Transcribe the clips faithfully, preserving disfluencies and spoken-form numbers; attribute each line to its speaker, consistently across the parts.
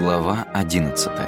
Speaker 1: Глава одиннадцатая.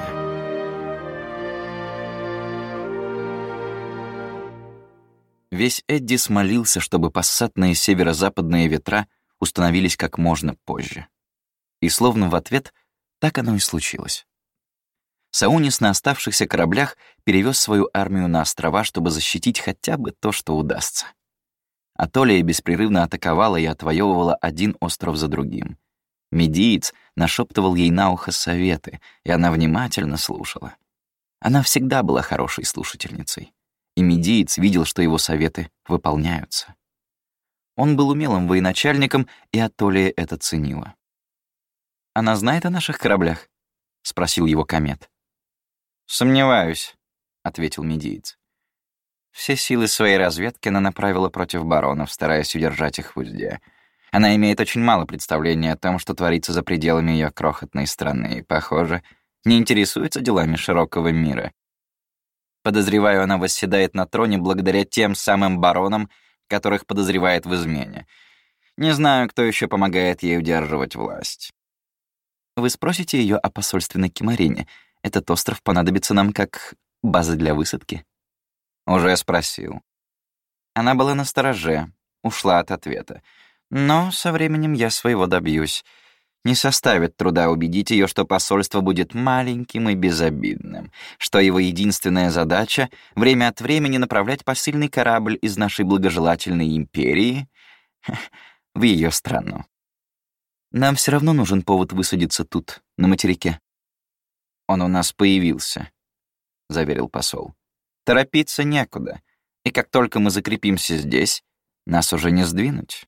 Speaker 1: Весь Эддис молился, чтобы пассатные северо-западные ветра установились как можно позже. И словно в ответ так оно и случилось. Саунис на оставшихся кораблях перевез свою армию на острова, чтобы защитить хотя бы то, что удастся. Атолия беспрерывно атаковала и отвоевывала один остров за другим. Медиец нашептывал ей на ухо советы, и она внимательно слушала. Она всегда была хорошей слушательницей, и Медиец видел, что его советы выполняются. Он был умелым военачальником, и Атолия это ценила. «Она знает о наших кораблях?» — спросил его Комет. «Сомневаюсь», — ответил Медиец. «Все силы своей разведки она направила против баронов, стараясь удержать их в узде. Она имеет очень мало представления о том, что творится за пределами ее крохотной страны, и, похоже, не интересуется делами широкого мира. Подозреваю, она восседает на троне благодаря тем самым баронам, которых подозревает в измене. Не знаю, кто еще помогает ей удерживать власть». «Вы спросите ее о посольстве на Кимарине. Этот остров понадобится нам как база для высадки?» «Уже спросил». Она была настороже, ушла от ответа. Но со временем я своего добьюсь. Не составит труда убедить ее, что посольство будет маленьким и безобидным, что его единственная задача — время от времени направлять посыльный корабль из нашей благожелательной империи в ее страну. Нам все равно нужен повод высадиться тут, на материке. «Он у нас появился», — заверил посол. «Торопиться некуда, и как только мы закрепимся здесь, нас уже не сдвинуть».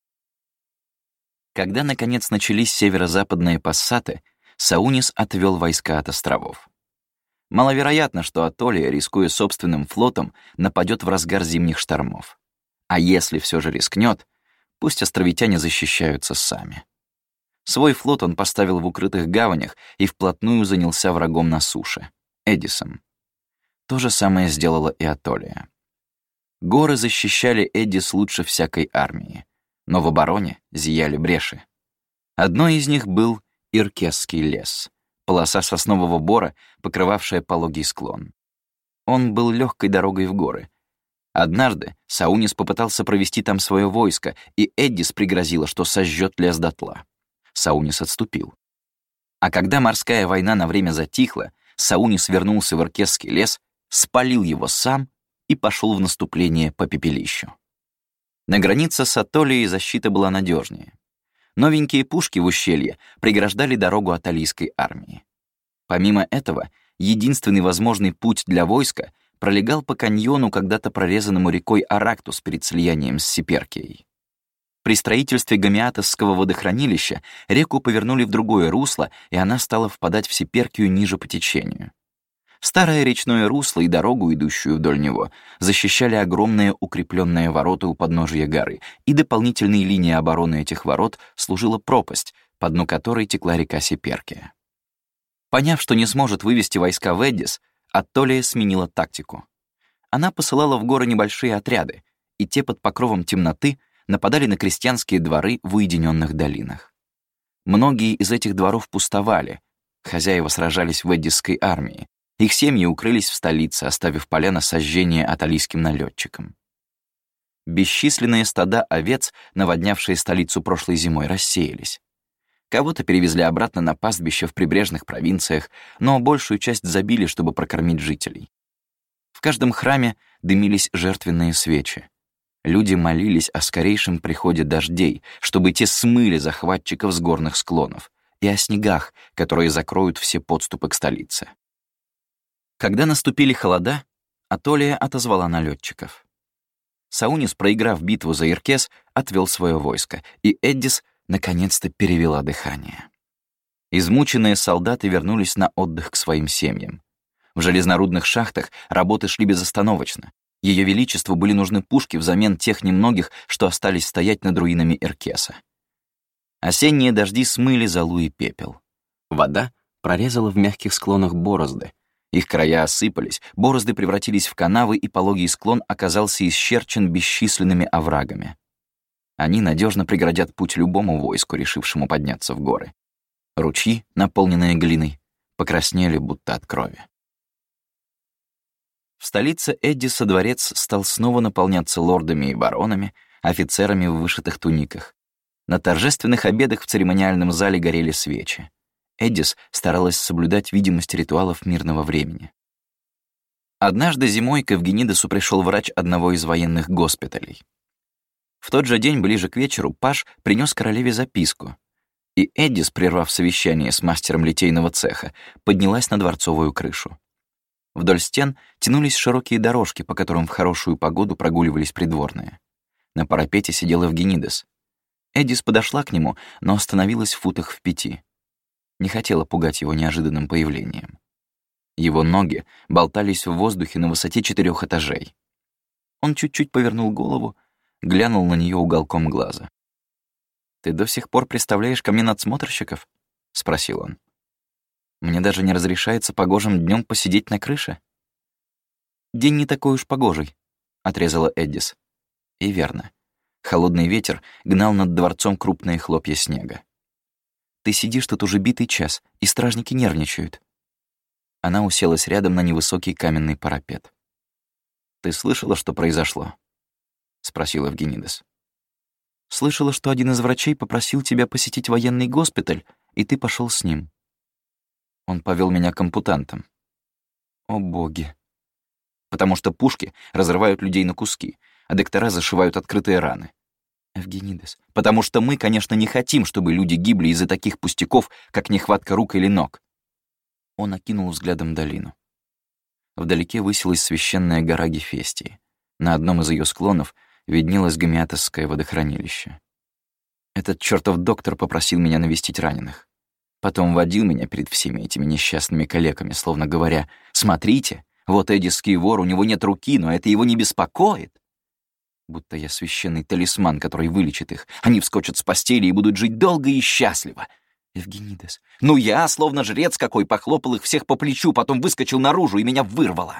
Speaker 1: Когда, наконец, начались северо-западные пассаты, Саунис отвел войска от островов. Маловероятно, что Атолия, рискуя собственным флотом, нападет в разгар зимних штормов. А если все же рискнет, пусть островитяне защищаются сами. Свой флот он поставил в укрытых гаванях и вплотную занялся врагом на суше — Эдисом. То же самое сделала и Атолия. Горы защищали Эдис лучше всякой армии, но в обороне зияли бреши. Одной из них был Иркесский лес, полоса соснового бора, покрывавшая пологий склон. Он был легкой дорогой в горы. Однажды Саунис попытался провести там свое войско, и Эддис пригрозила, что сожжет лес дотла. Саунис отступил. А когда морская война на время затихла, Саунис вернулся в Иркесский лес, спалил его сам и пошел в наступление по пепелищу. На границе с Атолией защита была надежнее. Новенькие пушки в ущелье преграждали дорогу атолийской армии. Помимо этого, единственный возможный путь для войска пролегал по каньону, когда-то прорезанному рекой Арактус перед слиянием с Сиперкией. При строительстве Гомеатосского водохранилища реку повернули в другое русло, и она стала впадать в Сиперкию ниже по течению. Старое речное русло и дорогу, идущую вдоль него, защищали огромные укрепленные ворота у подножия горы, и дополнительной линией обороны этих ворот служила пропасть, по дну которой текла река Сиперкия. Поняв, что не сможет вывести войска в Эддис, Атолия сменила тактику. Она посылала в горы небольшие отряды, и те под покровом темноты нападали на крестьянские дворы в уединенных долинах. Многие из этих дворов пустовали, хозяева сражались в эддисской армии, их семьи укрылись в столице, оставив поля на сожжение атолийским налетчикам. Бесчисленные стада овец, наводнявшие столицу прошлой зимой, рассеялись. Кого-то перевезли обратно на пастбище в прибрежных провинциях, но большую часть забили, чтобы прокормить жителей. В каждом храме дымились жертвенные свечи. Люди молились о скорейшем приходе дождей, чтобы те смыли захватчиков с горных склонов, и о снегах, которые закроют все подступы к столице. Когда наступили холода, Атолия отозвала налетчиков. Саунис, проиграв битву за Иркес, отвел свое войско, и Эддис наконец-то перевела дыхание. Измученные солдаты вернулись на отдых к своим семьям. В железнорудных шахтах работы шли безостановочно. Ее Величеству были нужны пушки взамен тех немногих, что остались стоять над руинами Иркеса. Осенние дожди смыли золу и пепел. Вода прорезала в мягких склонах борозды. Их края осыпались, борозды превратились в канавы, и пологий склон оказался исчерчен бесчисленными оврагами. Они надежно преградят путь любому войску, решившему подняться в горы. Ручьи, наполненные глиной, покраснели будто от крови. В столице Эддиса дворец стал снова наполняться лордами и баронами, офицерами в вышитых туниках. На торжественных обедах в церемониальном зале горели свечи. Эддис старалась соблюдать видимость ритуалов мирного времени. Однажды зимой к Эвгенидесу пришел врач одного из военных госпиталей. В тот же день, ближе к вечеру, паж принес королеве записку, и Эддис, прервав совещание с мастером литейного цеха, поднялась на дворцовую крышу. Вдоль стен тянулись широкие дорожки, по которым в хорошую погоду прогуливались придворные. На парапете сидел Эвгенидес. Эддис подошла к нему, но остановилась в футах в пяти. Не хотела пугать его неожиданным появлением. Его ноги болтались в воздухе на высоте четырех этажей. Он чуть-чуть повернул голову, глянул на нее уголком глаза. «Ты до сих пор представляешь ко мне надсмотрщиков?» — спросил он. «Мне даже не разрешается погожим днем посидеть на крыше?» «День не такой уж погожий», — отрезала Эддис. И верно. Холодный ветер гнал над дворцом крупные хлопья снега. «Ты сидишь тут уже битый час, и стражники нервничают». Она уселась рядом на невысокий каменный парапет. «Ты слышала, что произошло?» — спросил Эвгенидес. «Слышала, что один из врачей попросил тебя посетить военный госпиталь, и ты пошел с ним. Он повел меня к ампутантам». «О, боги!» «Потому что пушки разрывают людей на куски, а доктора зашивают открытые раны». «Эвгенидес, потому что мы, конечно, не хотим, чтобы люди гибли из-за таких пустяков, как нехватка рук или ног». Он окинул взглядом долину. Вдалеке высилась священная гора Гефестии. На одном из ее склонов виднелось гомеатосское водохранилище. Этот чертов доктор попросил меня навестить раненых. Потом водил меня перед всеми этими несчастными калеками, словно говоря: «Смотрите, вот эдисский вор, у него нет руки, но это его не беспокоит». Будто я священный талисман, который вылечит их. Они вскочат с постели и будут жить долго и счастливо. Эвгенидес. Ну я, словно жрец какой, похлопал их всех по плечу, потом выскочил наружу, и меня вырвало.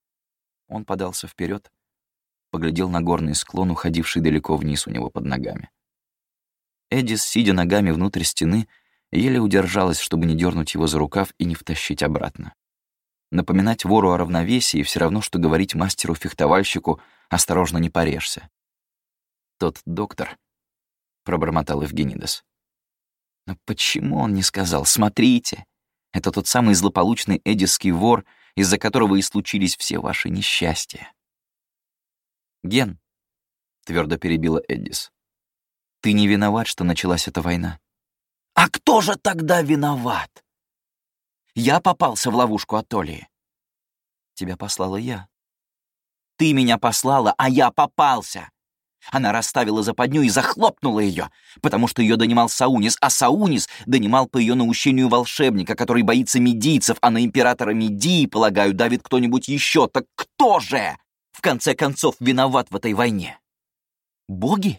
Speaker 1: Он подался вперед, поглядел на горный склон, уходивший далеко вниз у него под ногами. Эддис, сидя ногами внутрь стены, еле удержалась, чтобы не дернуть его за рукав и не втащить обратно. Напоминать вору о равновесии все равно, что говорить мастеру-фехтовальщику: «Осторожно, не порежься». «Тот доктор», — пробормотал Эвгенидес. Но почему он не сказал: «Смотрите, это тот самый злополучный эдисский вор, из-за которого и случились все ваши несчастья?» «Ген», — твердо перебила Эддис, — «ты не виноват, что началась эта война». «А кто же тогда виноват? Я попался в ловушку Атолии. Тебя послала я. Ты меня послала, а я попался. Она расставила западню и захлопнула ее, потому что ее донимал Саунис, а Саунис донимал по ее наущению волшебника, который боится медийцев, а на императора Медии, полагаю, давит кто-нибудь еще. Так кто же, в конце концов, виноват в этой войне? Боги?»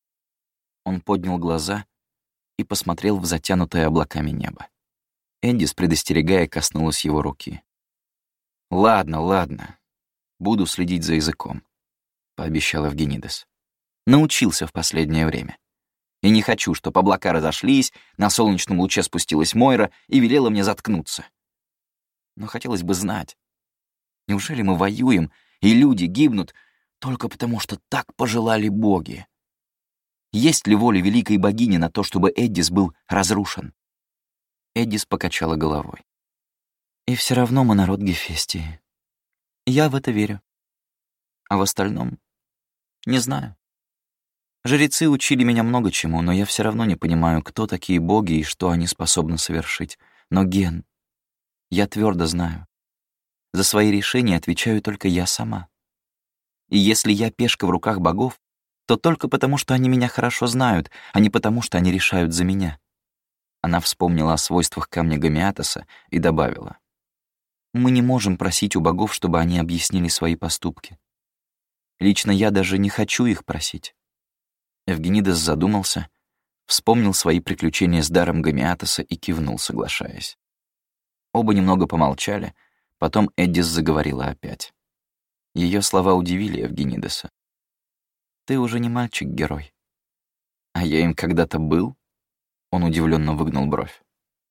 Speaker 1: Он поднял глаза и посмотрел в затянутое облаками небо. Эддис, предостерегая, коснулась его руки. «Ладно, ладно, буду следить за языком», — пообещал Эвгенидес. «Научился в последнее время. И не хочу, чтобы облака разошлись, на солнечном луче спустилась Мойра и велела мне заткнуться. Но хотелось бы знать, неужели мы воюем, и люди гибнут только потому, что так пожелали боги? Есть ли воля великой богини на то, чтобы Эддис был разрушен?» Эддис покачала головой. «И все равно мы народ Гефестии. Я в это верю. А в остальном не знаю. Жрецы учили меня много чему, но я все равно не понимаю, кто такие боги и что они способны совершить. Но, Ген, я твердо знаю, за свои решения отвечаю только я сама. И если я пешка в руках богов, то только потому, что они меня хорошо знают, а не потому, что они решают за меня». Она вспомнила о свойствах камня Гомеатоса и добавила: «Мы не можем просить у богов, чтобы они объяснили свои поступки. Лично я даже не хочу их просить». Эвгенидес задумался, вспомнил свои приключения с даром Гомеатоса и кивнул, соглашаясь. Оба немного помолчали, потом Эддис заговорила опять. Ее слова удивили Эвгенидеса. «Ты уже не мальчик-герой». «А я им когда-то был?» Он удивленно выгнул бровь.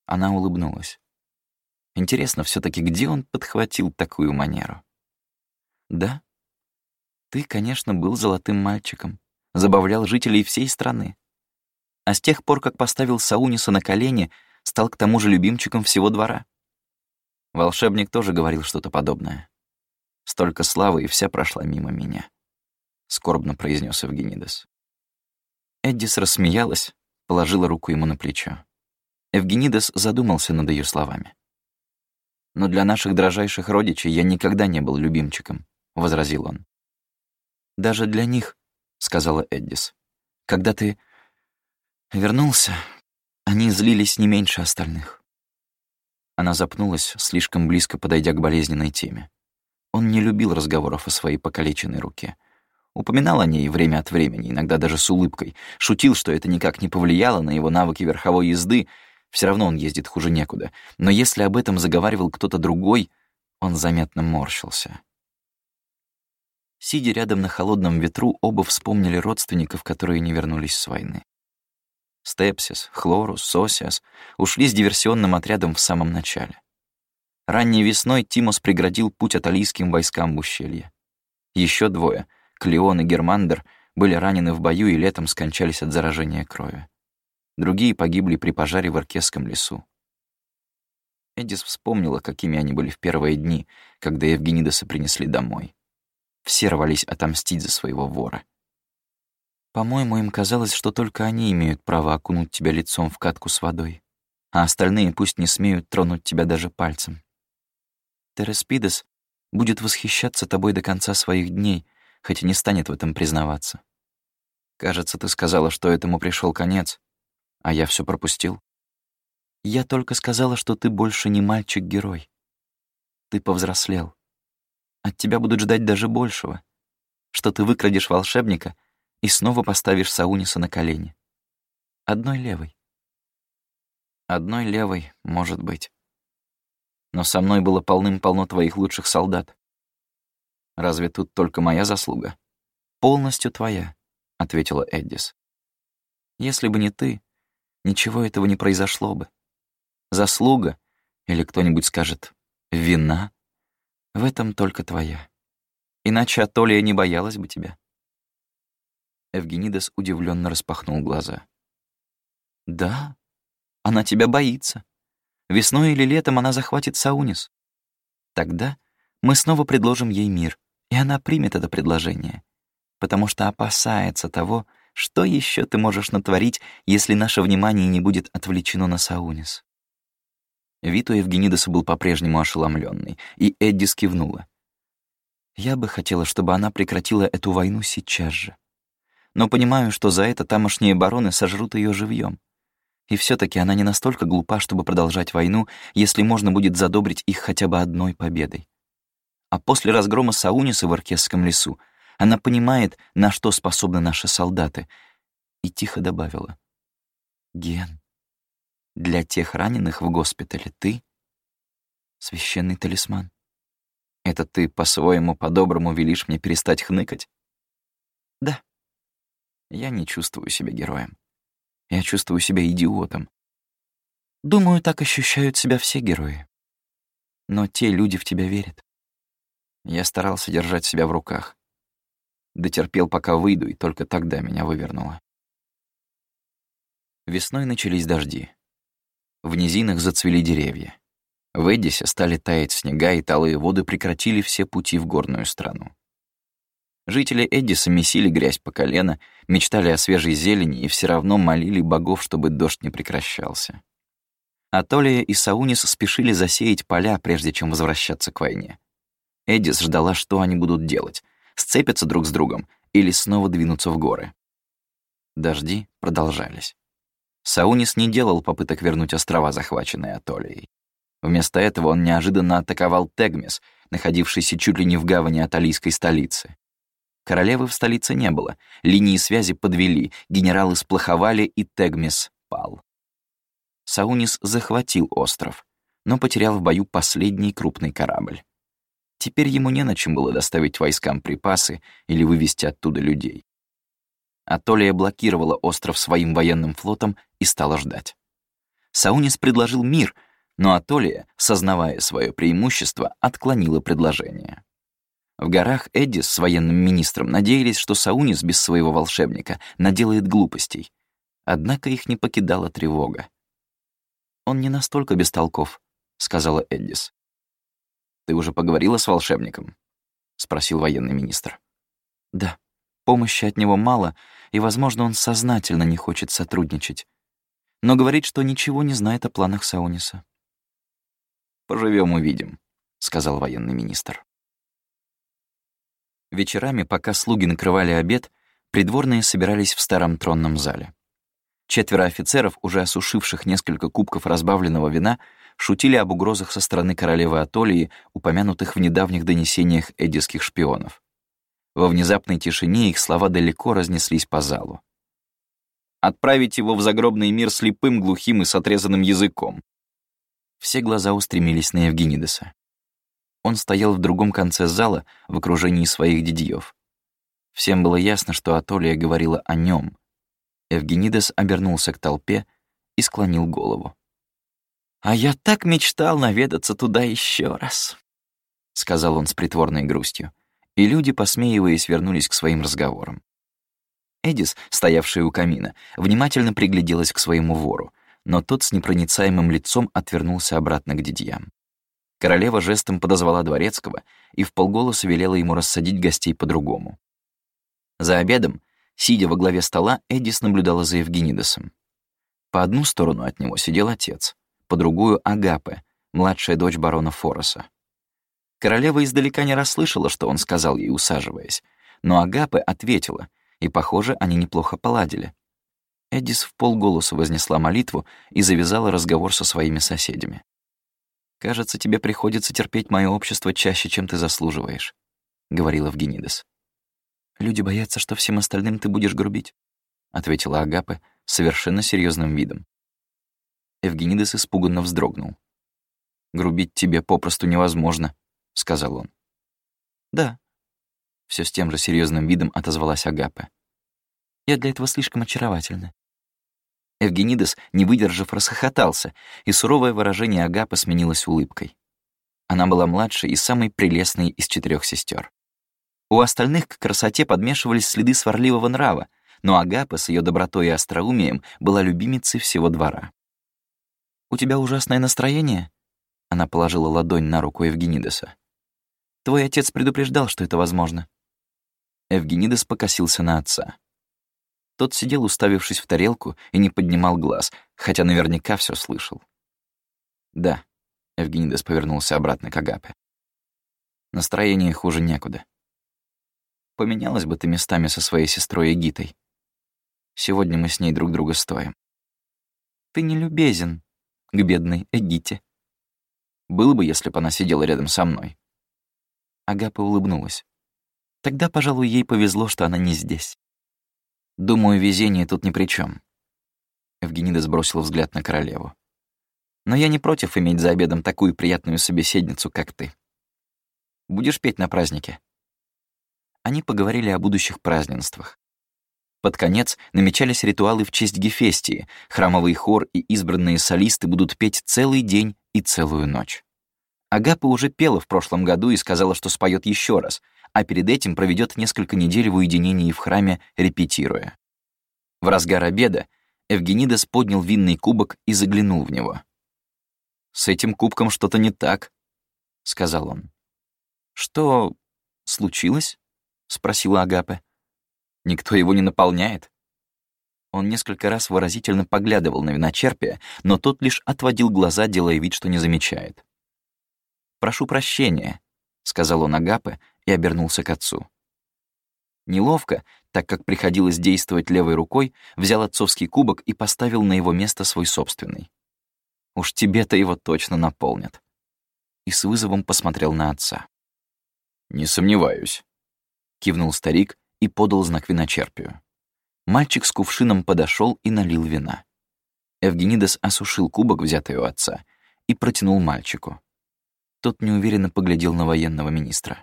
Speaker 1: Она улыбнулась. Интересно все таки где он подхватил такую манеру? Да, ты, конечно, был золотым мальчиком, забавлял жителей всей страны. А с тех пор, как поставил Сауниса на колени, стал к тому же любимчиком всего двора. Волшебник тоже говорил что-то подобное. Столько славы, и вся прошла мимо меня, — скорбно произнес Евгенидес. Эддис рассмеялась, положила руку ему на плечо. Евгенидес задумался над ее словами. «Но для наших дрожайших родичей я никогда не был любимчиком», — возразил он. «Даже для них», — сказала Эддис. «Когда ты вернулся, они злились не меньше остальных». Она запнулась, слишком близко подойдя к болезненной теме. Он не любил разговоров о своей покалеченной руке. Упоминал о ней время от времени, иногда даже с улыбкой. Шутил, что это никак не повлияло на его навыки верховой езды. Все равно он ездит хуже некуда. Но если об этом заговаривал кто-то другой, он заметно морщился. Сидя рядом на холодном ветру, оба вспомнили родственников, которые не вернулись с войны. Степсис, Хлорус, Сосиас ушли с диверсионным отрядом в самом начале. Ранней весной Тимос преградил путь аталийским войскам в ущелье. Еще двое, Клеон и Германдер, были ранены в бою и летом скончались от заражения крови. Другие погибли при пожаре в Иркесском лесу. Эддис вспомнила, какими они были в первые дни, когда Евгенидеса принесли домой. Все рвались отомстить за своего вора. По-моему, им казалось, что только они имеют право окунуть тебя лицом в катку с водой, а остальные пусть не смеют тронуть тебя даже пальцем. Тереспидес будет восхищаться тобой до конца своих дней, хоть и не станет в этом признаваться. Кажется, ты сказала, что этому пришел конец, а я все пропустил. Я только сказала, что ты больше не мальчик-герой. Ты повзрослел. От тебя будут ждать даже большего, что ты выкрадешь волшебника и снова поставишь Сауниса на колени. Одной левой. Одной левой, может быть. Но со мной было полным-полно твоих лучших солдат. Разве тут только моя заслуга? Полностью твоя, — ответила Эддис. Если бы не ты, ничего этого не произошло бы. Заслуга, или кто-нибудь скажет, вина, в этом только твоя. Иначе Атолия не боялась бы тебя. Евгенидес удивленно распахнул глаза. Да, она тебя боится. Весной или летом она захватит Саунис. Тогда мы снова предложим ей мир, и она примет это предложение, потому что опасается того, что еще ты можешь натворить, если наше внимание не будет отвлечено на Саунис. Вид у Евгенидеса был по-прежнему ошеломленный, и Эддис кивнула. Я бы хотела, чтобы она прекратила эту войну сейчас же. Но понимаю, что за это тамошние бароны сожрут ее живьем. И все таки она не настолько глупа, чтобы продолжать войну, если можно будет задобрить их хотя бы одной победой. А после разгрома Сауниса в Иркесском лесу она понимает, на что способны наши солдаты, и тихо добавила. «Ген, для тех раненых в госпитале ты — священный талисман. Это ты по-своему по-доброму велишь мне перестать хныкать?» «Да. Я не чувствую себя героем. Я чувствую себя идиотом. Думаю, так ощущают себя все герои. Но те люди в тебя верят. Я старался держать себя в руках. Дотерпел, пока выйду, и только тогда меня вывернуло. Весной начались дожди. В низинах зацвели деревья. В Эддисе стали таять снега, и талые воды прекратили все пути в горную страну. Жители Эддиса месили грязь по колено, мечтали о свежей зелени и все равно молили богов, чтобы дождь не прекращался. Атолия и Саунис спешили засеять поля, прежде чем возвращаться к войне. Эддис ждала, что они будут делать — сцепятся друг с другом или снова двинуться в горы. Дожди продолжались. Саунис не делал попыток вернуть острова, захваченные Атолией. Вместо этого он неожиданно атаковал Тегмис, находившийся чуть ли не в гавани аталийской столицы. Королевы в столице не было, линии связи подвели, генералы сплоховали, и Тегмис пал. Саунис захватил остров, но потерял в бою последний крупный корабль. Теперь ему не на чем было доставить войскам припасы или вывести оттуда людей. Атолия блокировала остров своим военным флотом и стала ждать. Саунис предложил мир, но Атолия, сознавая свое преимущество, отклонила предложение. В горах Эддис с военным министром надеялись, что Саунис без своего волшебника наделает глупостей. Однако их не покидала тревога. «Он не настолько бестолков», — сказала Эддис. «Ты уже поговорила с волшебником?» — спросил военный министр. «Да. Помощи от него мало, и, возможно, он сознательно не хочет сотрудничать. Но говорит, что ничего не знает о планах Сауниса». «Поживем, увидим», — сказал военный министр. Вечерами, пока слуги накрывали обед, придворные собирались в старом тронном зале. Четверо офицеров, уже осушивших несколько кубков разбавленного вина, шутили об угрозах со стороны королевы Атолии, упомянутых в недавних донесениях эддисских шпионов. Во внезапной тишине их слова далеко разнеслись по залу. «Отправить его в загробный мир слепым, глухим и с отрезанным языком». Все глаза устремились на Евгенидеса. Он стоял в другом конце зала в окружении своих дядьёв. Всем было ясно, что Атолия говорила о нем. Евгенидес обернулся к толпе и склонил голову. «А я так мечтал наведаться туда еще раз», — сказал он с притворной грустью, и люди, посмеиваясь, вернулись к своим разговорам. Эдис, стоявшая у камина, внимательно пригляделась к своему вору, но тот с непроницаемым лицом отвернулся обратно к дядьям. Королева жестом подозвала дворецкого и вполголоса велела ему рассадить гостей по-другому. За обедом, сидя во главе стола, Эдис наблюдала за Евгенидесом. По одну сторону от него сидел отец, по другую — Агапе, младшая дочь барона Фороса. Королева издалека не расслышала, что он сказал ей, усаживаясь, но Агапе ответила, и, похоже, они неплохо поладили. Эдис вполголоса вознесла молитву и завязала разговор со своими соседями. «Кажется, тебе приходится терпеть мое общество чаще, чем ты заслуживаешь», — говорил Евгенидес. «Люди боятся, что всем остальным ты будешь грубить», — ответила Агапе с совершенно серьезным видом. Евгенидес испуганно вздрогнул. «Грубить тебе попросту невозможно», — сказал он. «Да», — все с тем же серьезным видом отозвалась Агапе. «Я для этого слишком очаровательна». Евгенидес, не выдержав, расхохотался, и суровое выражение Агапы сменилось улыбкой. Она была младшей и самой прелестной из четырех сестер. У остальных к красоте подмешивались следы сварливого нрава, но Агапа с ее добротой и остроумием была любимицей всего двора. «У тебя ужасное настроение?» Она положила ладонь на руку Евгенидеса. «Твой отец предупреждал, что это возможно». Евгенидес покосился на отца. Тот сидел, уставившись в тарелку, и не поднимал глаз, хотя наверняка все слышал. «Да», — Евгенидес повернулся обратно к Агапе. «Настроение хуже некуда. Поменялась бы ты местами со своей сестрой Эгитой. Сегодня мы с ней друг друга стоим». «Ты не любезен к бедной Эгите». «Было бы, если бы она сидела рядом со мной». Агапа улыбнулась. «Тогда, пожалуй, ей повезло, что она не здесь». «Думаю, везение тут ни при чем. Евгенидес бросил взгляд на королеву. «Но я не против иметь за обедом такую приятную собеседницу, как ты. Будешь петь на празднике?» Они поговорили о будущих празднествах. Под конец намечались ритуалы в честь Гефестии, храмовый хор и избранные солисты будут петь целый день и целую ночь. Агапа уже пела в прошлом году и сказала, что споет еще раз, а перед этим проведет несколько недель в уединении в храме, репетируя. В разгар обеда Евгенидес поднял винный кубок и заглянул в него. «С этим кубком что-то не так», — сказал он. «Что случилось?» — спросила Агапе. «Никто его не наполняет». Он несколько раз выразительно поглядывал на виночерпия, но тот лишь отводил глаза, делая вид, что не замечает. «Прошу прощения», — сказал он Агапе и обернулся к отцу. Неловко, так как приходилось действовать левой рукой, взял отцовский кубок и поставил на его место свой собственный. «Уж тебе-то его точно наполнят». И с вызовом посмотрел на отца. «Не сомневаюсь», — кивнул старик и подал знак виночерпию. Мальчик с кувшином подошел и налил вина. Евгенидес осушил кубок, взятый у отца, и протянул мальчику. Тот неуверенно поглядел на военного министра.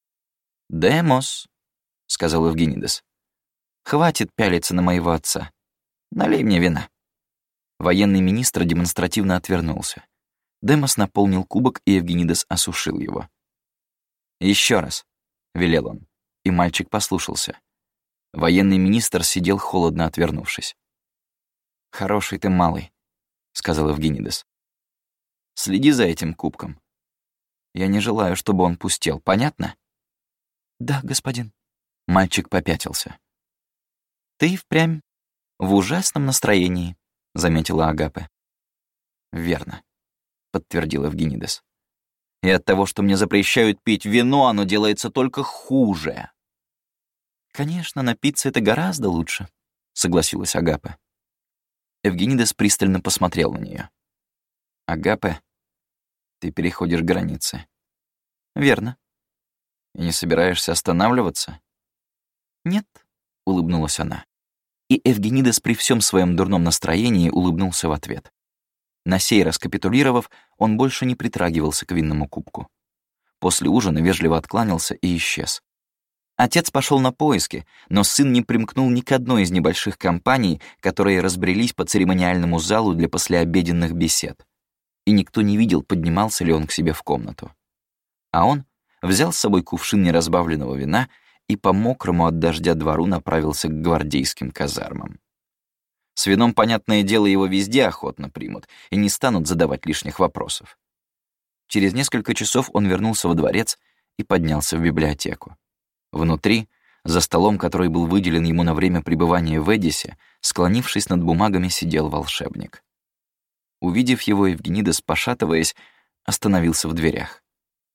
Speaker 1: «Демос», — сказал Евгенидес, — «хватит пялиться на моего отца. Налей мне вина». Военный министр демонстративно отвернулся. Демос наполнил кубок, и Евгенидес осушил его. «Еще раз», — велел он, и мальчик послушался. Военный министр сидел, холодно отвернувшись. «Хороший ты малый», — сказал Евгенидес. «Следи за этим кубком. Я не желаю, чтобы он пустел, понятно?» «Да, господин». Мальчик попятился. «Ты впрямь в ужасном настроении», — заметила Агапе. «Верно», — подтвердил Евгенидес. «И от того, что мне запрещают пить вино, оно делается только хуже». «Конечно, напиться — это гораздо лучше», — согласилась Агапе. Евгенидес пристально посмотрел на нее. «Агапе, ты переходишь границы». «Верно». «И не собираешься останавливаться?» «Нет», — улыбнулась она. И Евгенидес при всем своем дурном настроении улыбнулся в ответ. На сей раз капитулировав, он больше не притрагивался к винному кубку. После ужина вежливо откланялся и исчез. Отец пошел на поиски, но сын не примкнул ни к одной из небольших компаний, которые разбрелись по церемониальному залу для послеобеденных бесед. И никто не видел, поднимался ли он к себе в комнату. А он взял с собой кувшин неразбавленного вина и по мокрому от дождя двору направился к гвардейским казармам. С вином, понятное дело, его везде охотно примут и не станут задавать лишних вопросов. Через несколько часов он вернулся во дворец и поднялся в библиотеку. Внутри, за столом, который был выделен ему на время пребывания в Эдисе, склонившись над бумагами, сидел волшебник. Увидев его, Евгенидес, пошатываясь, остановился в дверях.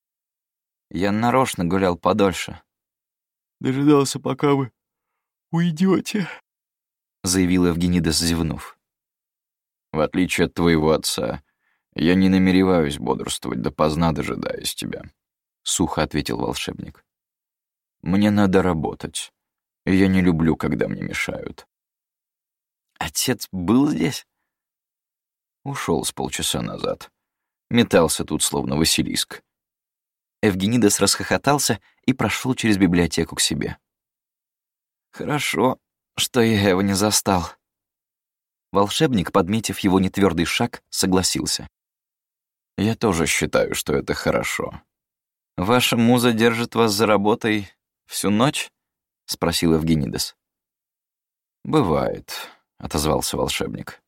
Speaker 1: «Я нарочно гулял подольше».
Speaker 2: «Дожидался, пока вы уйдете»,
Speaker 1: — заявил Евгенидес, зевнув.
Speaker 2: «В отличие от твоего отца, я не намереваюсь бодрствовать допоздна, дожидаясь тебя», — сухо ответил волшебник. «Мне надо работать, и я не люблю, когда мне мешают».
Speaker 1: «Отец был здесь?»
Speaker 2: Ушел с полчаса назад. Метался тут, словно Василиск.
Speaker 1: Евгенидес расхохотался и прошел через библиотеку к себе. «Хорошо, что я его не застал». Волшебник, подметив его нетвёрдый шаг, согласился.
Speaker 2: «Я тоже считаю, что это хорошо».
Speaker 1: «Ваша муза держит вас за работой всю ночь?» — спросил Евгенидес.
Speaker 2: «Бывает», — отозвался волшебник.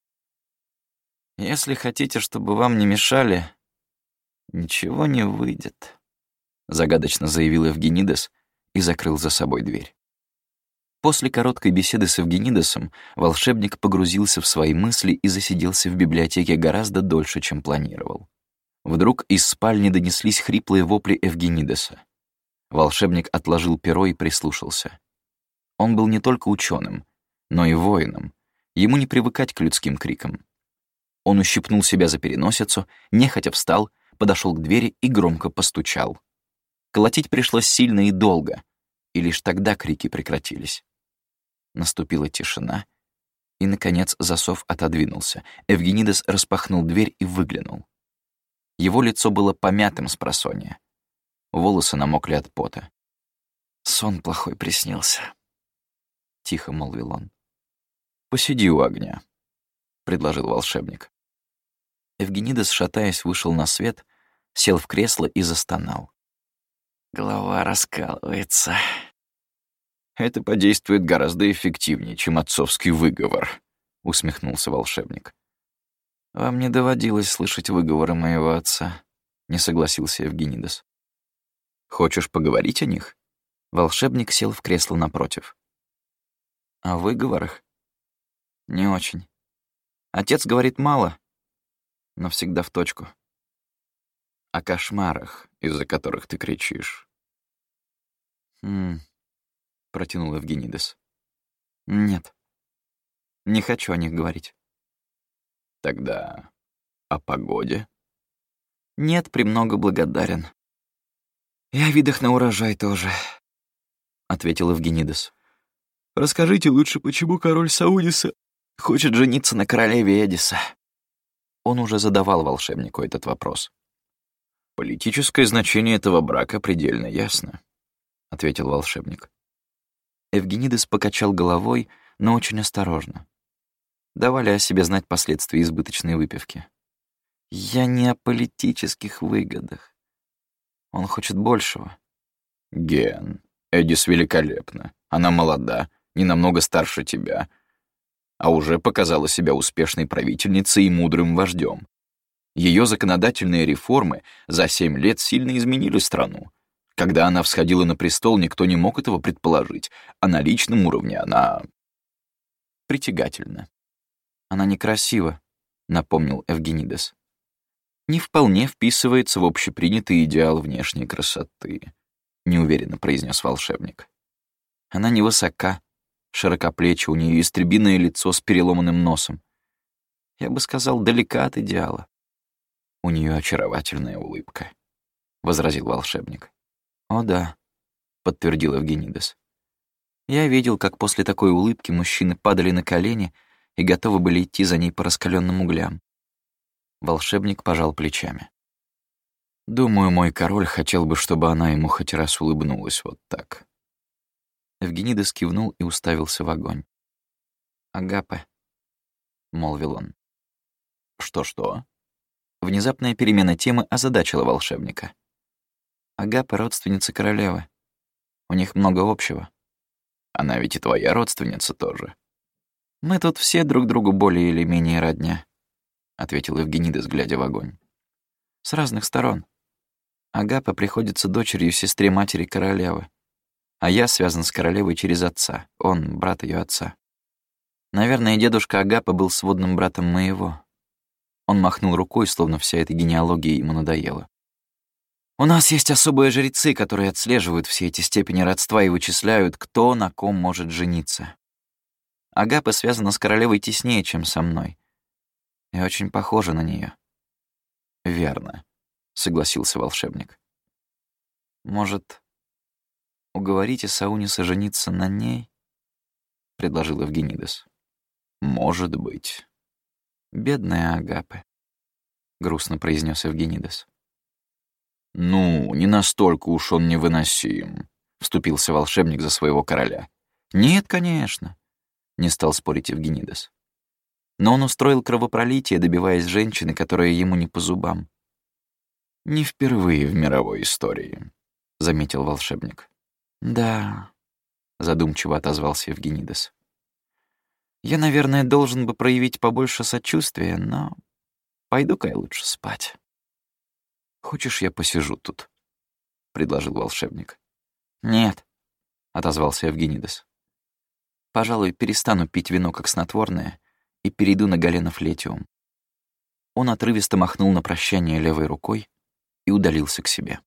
Speaker 1: «Если хотите, чтобы вам не мешали, ничего не выйдет», — загадочно заявил Евгенидес и закрыл за собой дверь. После короткой беседы с Евгенидесом волшебник погрузился в свои мысли и засиделся в библиотеке гораздо дольше, чем планировал. Вдруг из спальни донеслись хриплые вопли Евгенидеса. Волшебник отложил перо и прислушался. Он был не только ученым, но и воином. Ему не привыкать к людским крикам. Он ущипнул себя за переносицу, нехотя встал, подошел к двери и громко постучал. Колотить пришлось сильно и долго, и лишь тогда крики прекратились. Наступила тишина, и, наконец, засов отодвинулся. Евгенидес распахнул дверь и выглянул. Его лицо было помятым спросонья. Волосы намокли от пота. «Сон плохой приснился», — тихо молвил он.
Speaker 2: «Посиди у огня», — предложил волшебник.
Speaker 1: Евгенидес, шатаясь, вышел на свет, сел в кресло и застонал. «Голова раскалывается».
Speaker 2: «Это подействует гораздо эффективнее, чем отцовский выговор», — усмехнулся волшебник.
Speaker 1: «Вам не доводилось слышать выговоры моего отца», — не согласился Евгенидес.
Speaker 2: «Хочешь поговорить о них?»
Speaker 1: Волшебник сел в кресло напротив. «О выговорах? Не очень. Отец говорит мало, но всегда в точку.
Speaker 2: О кошмарах, из-за которых ты кричишь».
Speaker 1: «Хм...» — протянул Евгенидес. «Нет, не хочу о них говорить».
Speaker 2: «Тогда о погоде?»
Speaker 1: «Нет, премного благодарен. И о видах на урожай тоже», — ответил Евгенидес. «Расскажите лучше, почему король Саудиса хочет жениться на королеве Эдиса?» Он уже задавал волшебнику этот вопрос.
Speaker 2: «Политическое значение этого брака предельно ясно», — ответил волшебник.
Speaker 1: Евгенидес покачал головой, но очень осторожно. давали о себе знать последствия избыточной выпивки. Я не о политических выгодах. Он хочет большего.
Speaker 2: Ген, Эдис великолепна. Она молода, не намного старше тебя, а уже показала себя успешной правительницей и мудрым вождем. Ее законодательные реформы за семь лет сильно изменили страну. Когда она всходила на престол, никто не мог этого предположить, а на личном уровне она притягательна.
Speaker 1: Она некрасива, напомнил Евгенидес. Не вполне вписывается в общепринятый идеал внешней красоты, неуверенно произнес волшебник. Она невысока, широкоплеча, у нее истребиное лицо с переломанным носом. Я бы сказал, далека от идеала.
Speaker 2: У нее очаровательная улыбка, возразил волшебник.
Speaker 1: О да, подтвердил Евгенидес. Я видел, как после такой улыбки мужчины падали на колени и готовы были идти за ней по раскаленным углям. Волшебник пожал плечами.
Speaker 2: Думаю, мой король хотел бы, чтобы она ему хоть раз улыбнулась вот так.
Speaker 1: Евгенидес кивнул и уставился в огонь. «Агапе», — молвил он.
Speaker 2: «Что-что?»
Speaker 1: Внезапная перемена темы озадачила волшебника. «Агапе — родственница королевы. У них много общего».
Speaker 2: «Она ведь и твоя родственница тоже».
Speaker 1: «Мы тут все друг другу более или менее родня», — ответил Евгенидес, глядя в огонь. «С разных сторон. Агапе приходится дочерью сестре матери королевы, а я связан с королевой через отца, он — брат ее отца. Наверное, дедушка Агапе был сводным братом моего». Он махнул рукой, словно вся эта генеалогия ему надоела. «У нас есть особые жрецы, которые отслеживают все эти степени родства и вычисляют, кто на ком может жениться. Агапе связана с королевой теснее, чем со мной, и очень похожа на нее.
Speaker 2: «Верно», — согласился волшебник.
Speaker 1: «Может, уговорите Сауниса жениться на ней?» — предложил Евгенидес.
Speaker 2: «Может быть».
Speaker 1: «Бедная Агапе», — грустно произнес Евгенидес.
Speaker 2: «Ну, не настолько уж он невыносим», — вступился волшебник за своего короля.
Speaker 1: «Нет, конечно», — не стал спорить Евгенидес. «Но он устроил кровопролитие, добиваясь женщины, которая ему не по зубам».
Speaker 2: «Не впервые в мировой истории», — заметил волшебник.
Speaker 1: «Да», — задумчиво отозвался Евгенидес. «Я, наверное, должен бы проявить побольше сочувствия, но пойду-ка я лучше спать».
Speaker 2: «Хочешь, я посижу тут?» — предложил волшебник.
Speaker 1: «Нет», — отозвался Евгенидес. «Пожалуй, перестану пить вино как снотворное и перейду на Галенов летиум». Он отрывисто махнул на прощание левой рукой и удалился к себе.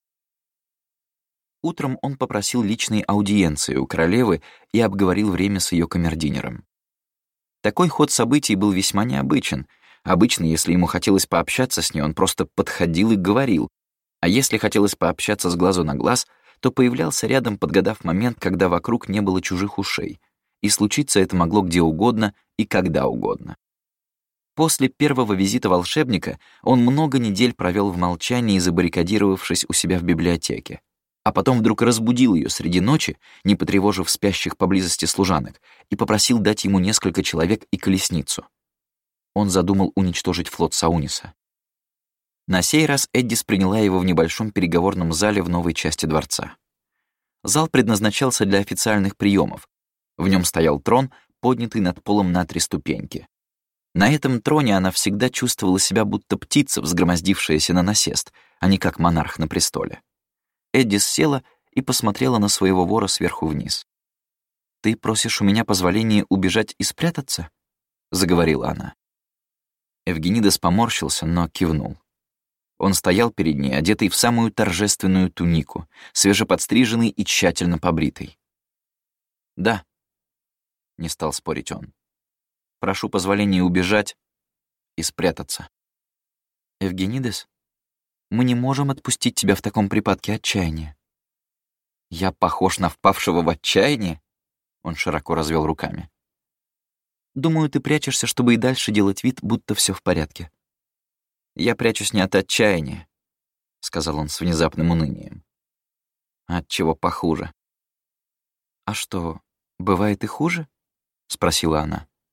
Speaker 1: Утром он попросил личной аудиенции у королевы и обговорил время с ее камердинером. Такой ход событий был весьма необычен. Обычно, если ему хотелось пообщаться с ней, он просто подходил и говорил, а если хотелось пообщаться с глазу на глаз, то появлялся рядом, подгадав момент, когда вокруг не было чужих ушей, и случиться это могло где угодно и когда угодно. После первого визита волшебника он много недель провел в молчании, забаррикадировавшись у себя в библиотеке, а потом вдруг разбудил ее среди ночи, не потревожив спящих поблизости служанок, и попросил дать ему несколько человек и колесницу. Он задумал уничтожить флот Сауниса. На сей раз Эддис приняла его в небольшом переговорном зале в новой части дворца. Зал предназначался для официальных приемов. В нем стоял трон, поднятый над полом на три ступеньки. На этом троне она всегда чувствовала себя будто птица, взгромоздившаяся на насест, а не как монарх на престоле. Эддис села и посмотрела на своего вора сверху вниз. «Ты просишь у меня позволения убежать и спрятаться?» — заговорила она. Евгенидес поморщился, но кивнул. Он стоял перед ней, одетый в самую торжественную тунику, свежеподстриженный и тщательно побритый. «Да», — не стал спорить он. «Прошу позволения убежать и спрятаться». «Евгенидес, мы не можем отпустить тебя в таком припадке отчаяния». «Я похож на впавшего в отчаяние?» Он широко развел руками. «Думаю, ты прячешься, чтобы и дальше делать вид, будто все в порядке». «Я прячусь не от отчаяния», — сказал он с внезапным унынием. «А от чего похуже». «А что, бывает и хуже?» — спросила она.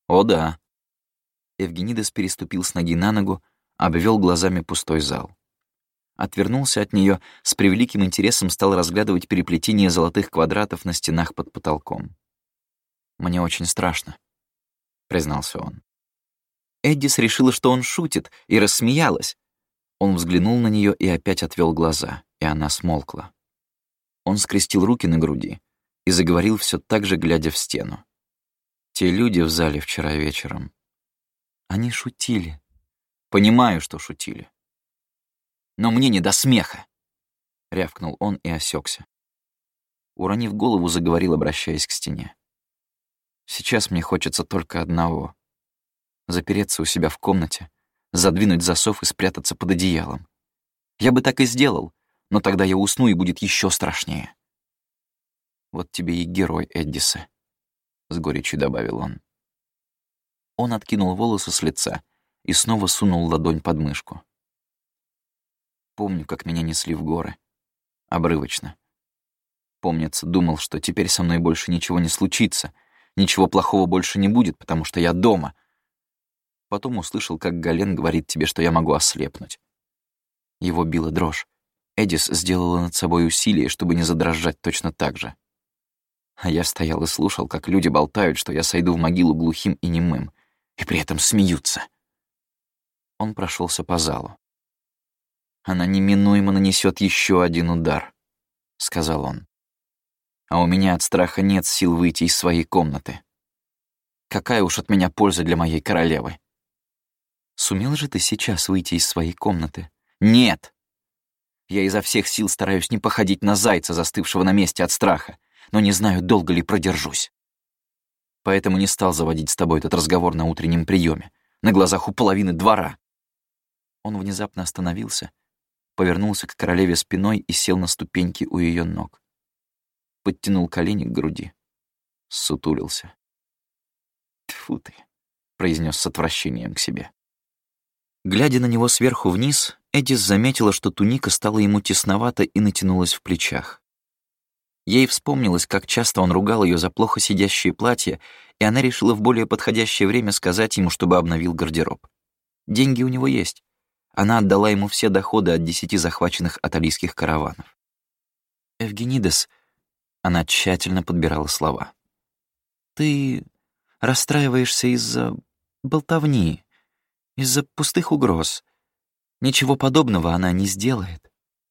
Speaker 1: О да. Евгенидес переступил с ноги на ногу, обвел глазами пустой зал. Отвернулся от нее, с превеликим интересом стал разглядывать переплетение золотых квадратов на стенах под потолком. «Мне очень страшно», — признался он. Эддис решила, что он шутит, и рассмеялась. Он взглянул на нее и опять отвел глаза, и она смолкла. Он скрестил руки на груди и заговорил все так же, глядя в стену. «Те люди в зале вчера вечером, они шутили. Понимаю, что шутили. Но мне не до смеха!» — рявкнул он и осекся. Уронив голову, заговорил, обращаясь к стене. «Сейчас мне хочется только одного — запереться у себя в комнате, задвинуть засов и спрятаться под одеялом. Я бы так и сделал, но тогда я усну, и будет еще страшнее. Вот тебе и герой Эддиса», — с горечью добавил он. Он откинул волосы с лица и снова сунул ладонь под мышку. Помню, как меня несли в горы. Обрывочно. Помнится, думал, что теперь со мной больше ничего не случится, ничего плохого больше не будет, потому что я дома. Потом услышал, как Гален говорит тебе, что я могу ослепнуть. Его била дрожь. Эдис сделала над собой усилие, чтобы не задрожать точно так же. А я стоял и слушал, как люди болтают, что я сойду в могилу глухим и немым, и при этом смеются. Он прошелся по залу. «Она неминуемо нанесет еще один удар», — сказал он. «А у меня от страха нет сил выйти из своей комнаты. Какая уж от меня польза для моей королевы?» «Сумел же ты сейчас выйти из своей комнаты?» «Нет! Я изо всех сил стараюсь не походить на зайца, застывшего на месте от страха, но не знаю, долго ли продержусь. Поэтому не стал заводить с тобой этот разговор на утреннем приеме, на глазах у половины двора». Он внезапно остановился, повернулся к королеве спиной и сел на ступеньки у ее ног. Подтянул колени к груди. Ссутулился. «Тьфу ты», — произнес с отвращением к себе. Глядя на него сверху вниз, Эдис заметила, что туника стала ему тесновата и натянулась в плечах. Ей вспомнилось, как часто он ругал ее за плохо сидящие платья, и она решила в более подходящее время сказать ему, чтобы обновил гардероб. Деньги у него есть. Она отдала ему все доходы от десяти захваченных аталийских караванов. «Евгенидес», — она тщательно подбирала слова, — «ты расстраиваешься из-за болтовни, из-за пустых угроз. Ничего подобного она не сделает».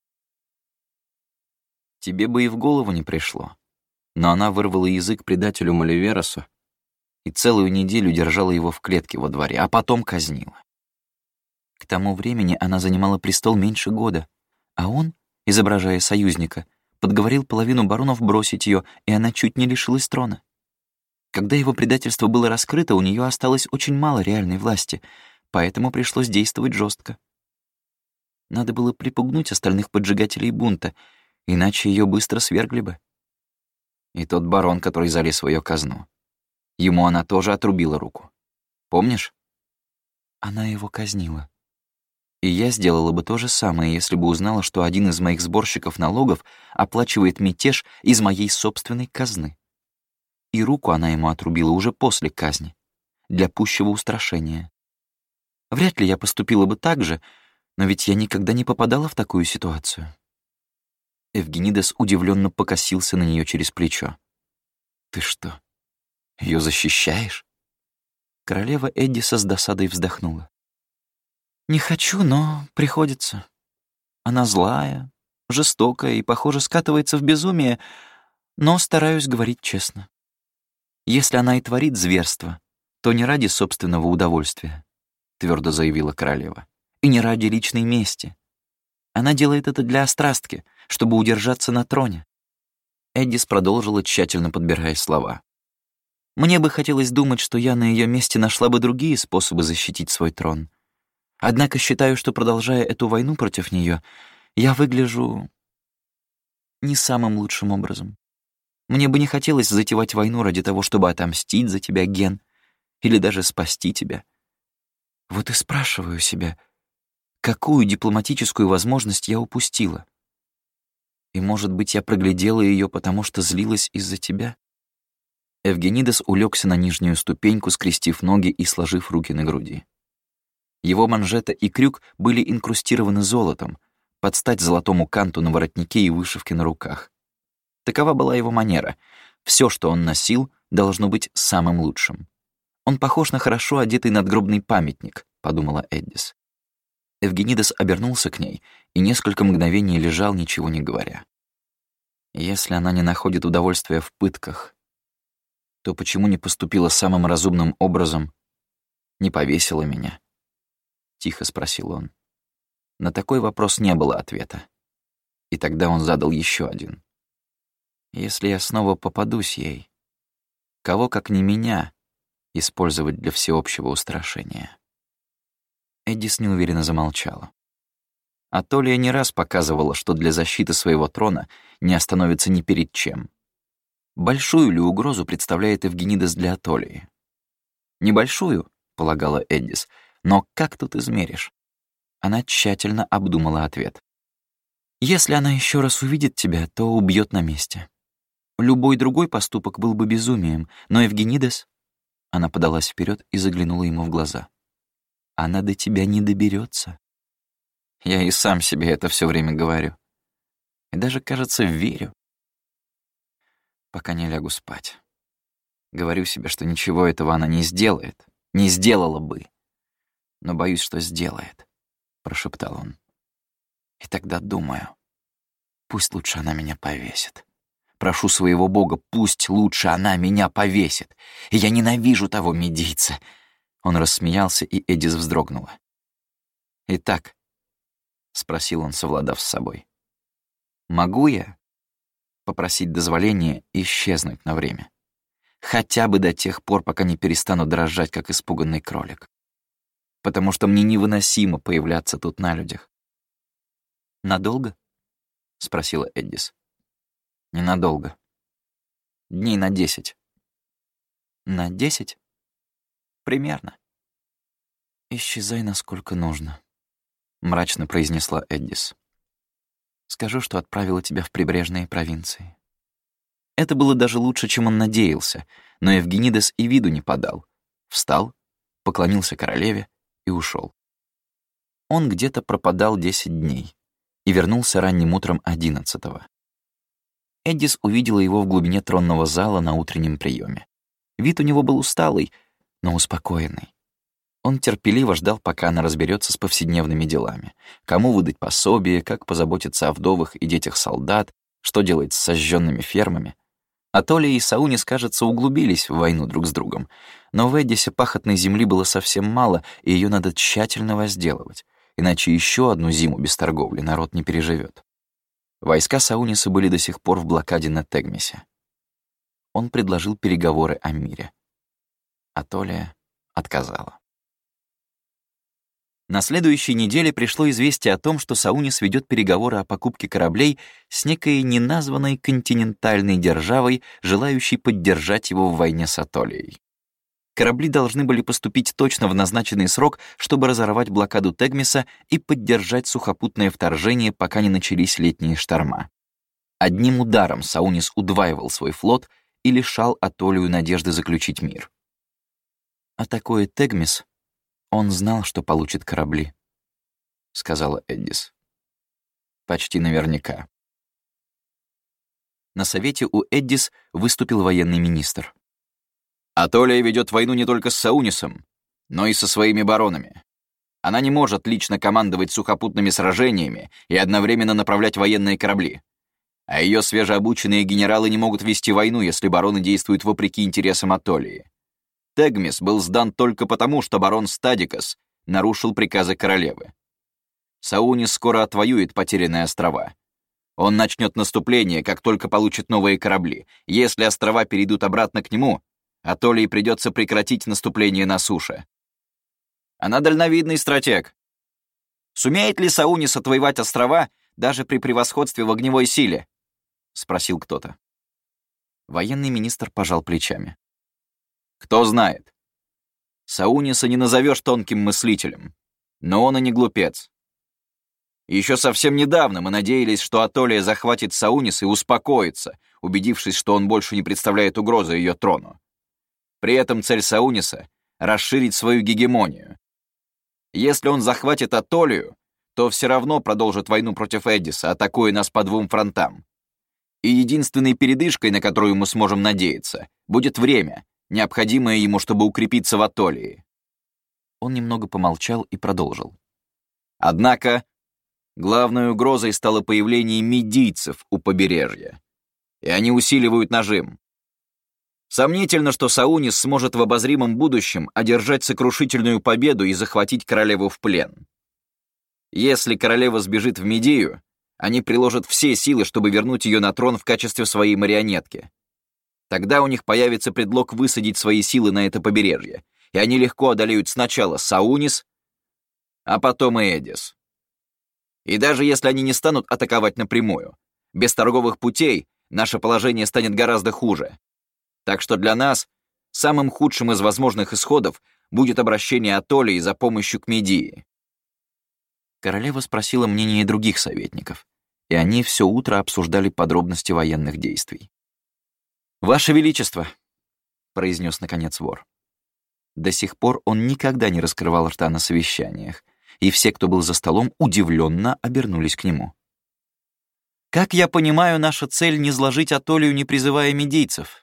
Speaker 1: Тебе бы и в голову не пришло. Но она вырвала язык предателю Маливеросу и целую неделю держала его в клетке во дворе, а потом казнила. К тому времени она занимала престол меньше года, а он, изображая союзника, подговорил половину баронов бросить ее, и она чуть не лишилась трона. Когда его предательство было раскрыто, у нее осталось очень мало реальной власти, поэтому пришлось действовать жестко. Надо было припугнуть остальных поджигателей бунта, иначе ее быстро свергли бы. И тот барон, который залез в ее казну. Ему она тоже отрубила руку. Помнишь? Она его казнила. И я сделала бы то же самое, если бы узнала, что один из моих сборщиков налогов оплачивает мятеж из моей собственной казны. И руку она ему отрубила уже после казни, для пущего устрашения. Вряд ли я поступила бы так же, но ведь я никогда не попадала в такую ситуацию. Евгенидес удивленно покосился на нее через плечо. «Ты что, ее защищаешь?» Королева Эддиса с досадой вздохнула. «Не хочу, но приходится. Она злая, жестокая и, похоже, скатывается в безумие, но стараюсь говорить честно. Если она и творит зверство, то не ради собственного удовольствия», — твердо заявила королева, «и не ради личной мести. Она делает это для острастки, чтобы удержаться на троне». Эддис продолжила, тщательно подбирая слова. «Мне бы хотелось думать, что я на ее месте нашла бы другие способы защитить свой трон. Однако считаю, что, продолжая эту войну против нее, я выгляжу не самым лучшим образом. Мне бы не хотелось затевать войну ради того, чтобы отомстить за тебя, Ген, или даже спасти тебя. Вот и спрашиваю себя, какую дипломатическую возможность я упустила? И, может быть, я проглядела ее, потому что злилась из-за тебя? Эвгенидес улегся на нижнюю ступеньку, скрестив ноги и сложив руки на груди. Его манжета и крюк были инкрустированы золотом, под стать золотому канту на воротнике и вышивке на руках. Такова была его манера. Все, что он носил, должно быть самым лучшим. «Он похож на хорошо одетый надгробный памятник», — подумала Эддис. Эвгенидес обернулся к ней и несколько мгновений лежал, ничего не говоря. Если она не находит удовольствия в пытках, то почему не поступила самым разумным образом, не повесила меня? Тихо спросил он. На такой вопрос не было ответа. И тогда он задал еще один. Если я снова попадусь ей, кого, как не меня, использовать для всеобщего устрашения? Эддис неуверенно замолчала. Атолия не раз показывала, что для защиты своего трона не остановится ни перед чем. Большую ли угрозу представляет Эвгенидес для Атолии? Небольшую, полагала Эддис, но как тут измеришь? Она тщательно обдумала ответ. Если она еще раз увидит тебя, то убьет на месте. Любой другой поступок был бы безумием, но Эвгенидес... Она подалась вперед и заглянула ему в глаза. Она до тебя не доберется. Я и сам себе это все время говорю. И даже, кажется, верю. Пока не лягу спать. Говорю себе, что ничего этого она не сделает, не сделала бы. Но боюсь, что сделает, — прошептал он. И тогда думаю, пусть лучше она меня повесит. Прошу своего бога, пусть лучше она меня повесит. И я ненавижу того медийца. Он рассмеялся, и Эддис вздрогнула. «Итак», — спросил он, совладав с собой, — «могу я попросить дозволения исчезнуть на время? Хотя бы до тех пор, пока не перестану дрожать, как испуганный кролик. Потому что мне невыносимо появляться тут на людях». «Надолго?» — спросила Эддис. «Ненадолго. Дней на десять». «На десять?» «Примерно». «Исчезай, насколько нужно», — мрачно произнесла Эддис. «Скажу, что отправила тебя в прибрежные провинции». Это было даже лучше, чем он надеялся, но Эвгенидес и виду не подал. Встал, поклонился королеве и ушел. Он где-то пропадал десять дней и вернулся ранним утром одиннадцатого. Эддис увидела его в глубине тронного зала на утреннем приеме. Вид у него был усталый, но успокоенный. Он терпеливо ждал, пока она разберется с повседневными делами. Кому выдать пособие, как позаботиться о вдовах и детях солдат, что делать с сожженными фермами. Атолия и Саунис, кажется, углубились в войну друг с другом. Но в Эддисе пахотной земли было совсем мало, и ее надо тщательно возделывать, иначе еще одну зиму без торговли народ не переживет. Войска Сауниса были до сих пор в блокаде на Тегмесе. Он предложил переговоры о мире. Атолия отказала. На следующей неделе пришло известие о том, что Саунис ведет переговоры о покупке кораблей с некой неназванной континентальной державой, желающей поддержать его в войне с Атолией. Корабли должны были поступить точно в назначенный срок, чтобы разорвать блокаду Тегмеса и поддержать сухопутное вторжение, пока не начались летние шторма. Одним ударом Саунис удваивал свой флот и лишал Атолию надежды заключить мир. Атакуя Тегмес, он знал, что получит корабли, — сказала Эддис. Почти наверняка. На совете у Эддис выступил военный министр. Атолия ведет войну не только с Саунисом, но и со своими баронами. Она не может лично командовать сухопутными сражениями и одновременно направлять военные корабли. А ее свежеобученные генералы не могут вести войну, если бароны действуют вопреки интересам Атолии. Тегмес был сдан только потому, что барон Стадикас нарушил приказы королевы. Саунис скоро отвоюет потерянные острова. Он начнет наступление, как только получит новые корабли. Если острова перейдут обратно к нему, Атолии придется прекратить наступление на суше. Она дальновидный стратег. Сумеет ли Саунис отвоевать острова даже при превосходстве в огневой силе? Спросил кто-то. Военный министр пожал плечами. Кто знает. Сауниса не назовешь тонким мыслителем, но он и не глупец. Еще совсем недавно мы надеялись, что Атолия захватит Саунис и успокоится, убедившись, что он больше не представляет угрозы ее трону. При этом цель Сауниса — расширить свою гегемонию. Если он захватит Атолию, то все равно продолжит войну против Эдиса, атакуя нас по двум фронтам. И единственной передышкой, на которую мы сможем надеяться, будет время, необходимое ему, чтобы укрепиться в Атолии. Он немного помолчал и продолжил. Однако главной угрозой стало появление медийцев у побережья, и они усиливают нажим. Сомнительно, что Саунис сможет в обозримом будущем одержать сокрушительную победу и захватить королеву в плен. Если королева сбежит в Медею, они приложат все силы, чтобы вернуть ее на трон в качестве своей марионетки. Тогда у них появится предлог высадить свои силы на это побережье, и они легко одолеют сначала Саунис, а потом и Эдис. И даже если они не станут атаковать напрямую, без торговых путей наше положение станет гораздо хуже. Так что для нас самым худшим из возможных исходов будет обращение Атолии за помощью к Медии. Королева спросила мнение других советников, и они все утро обсуждали подробности военных действий. «Ваше Величество», — произнес наконец вор. До сих пор он никогда не раскрывал рта на совещаниях, и все, кто был за столом, удивленно обернулись к нему. «Как я понимаю, наша цель — не сложить Атолию, не призывая медийцев.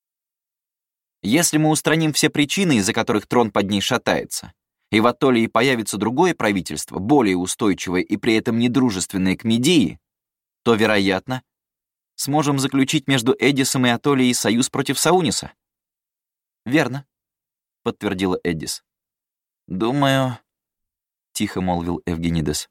Speaker 1: Если мы устраним все причины, из-за которых трон под ней шатается, и в Атолии появится другое правительство, более устойчивое и при этом недружественное к Медии, то, вероятно, сможем заключить между Эдисом и Атолией союз против Сауниса». «Верно», — подтвердила Эдис. «Думаю», — тихо молвил Эвгенидес,